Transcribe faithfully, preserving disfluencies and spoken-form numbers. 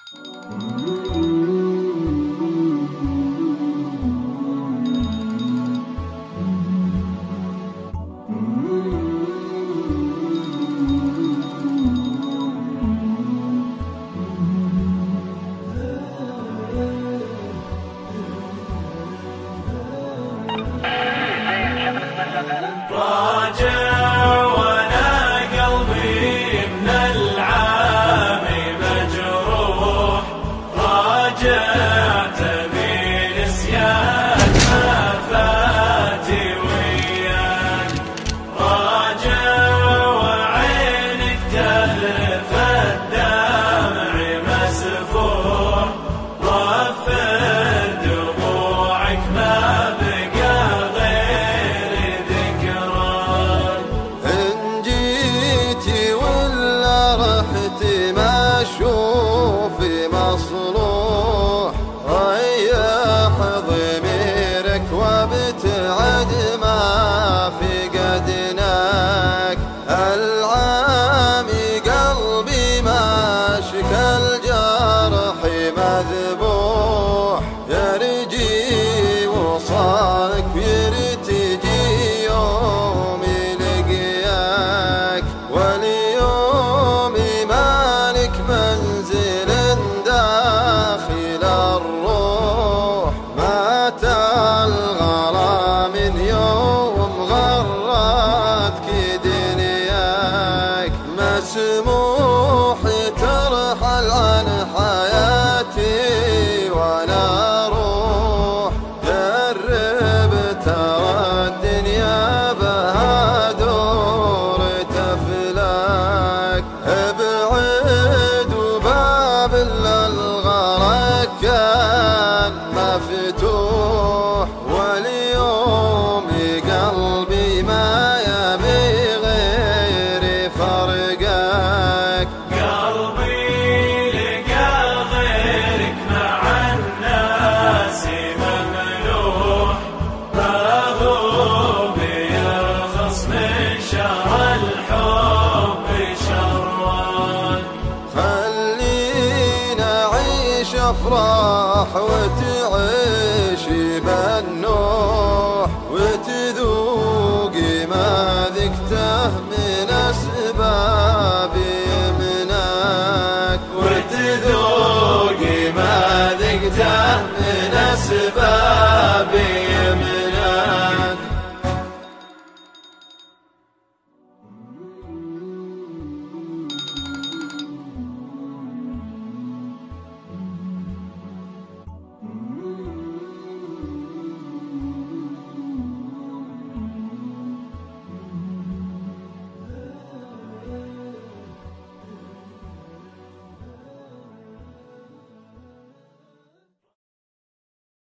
راجع وانا قلبي من العام مجروح، راجع تبي نسيان ما فاتي وياك، راجع وعينك تهرف الدمع مسفوح، وفر دموعك ما بقى غير ذكرى. إن جيتي ولا رحتي ما اشوفي مصلوح، ريح ضميرك وابتعد ما في قدناك، العامي قلبي ما شكى الجرح مذبوح، يرجي وصالك يرتجي يوم لقياك، واليوم مالك منزل داخل الروح، مات الغلا من يوم غرتك دنياك، مسموح ترحل عن حياتي وانا اروح، جرب ترى الدنيا بها دور تفلاك، ابعد وباب الغرق كان مفتوح، واليوم قلبي ما يبي غير فرقك. قلبي لقى غيرك مع الناس مملوح، ما هو بيرخص من شر الحب شرك، خلينا عيش افراح وتعيشي بالنوح، وتذوقي ما ذقته من اسئلة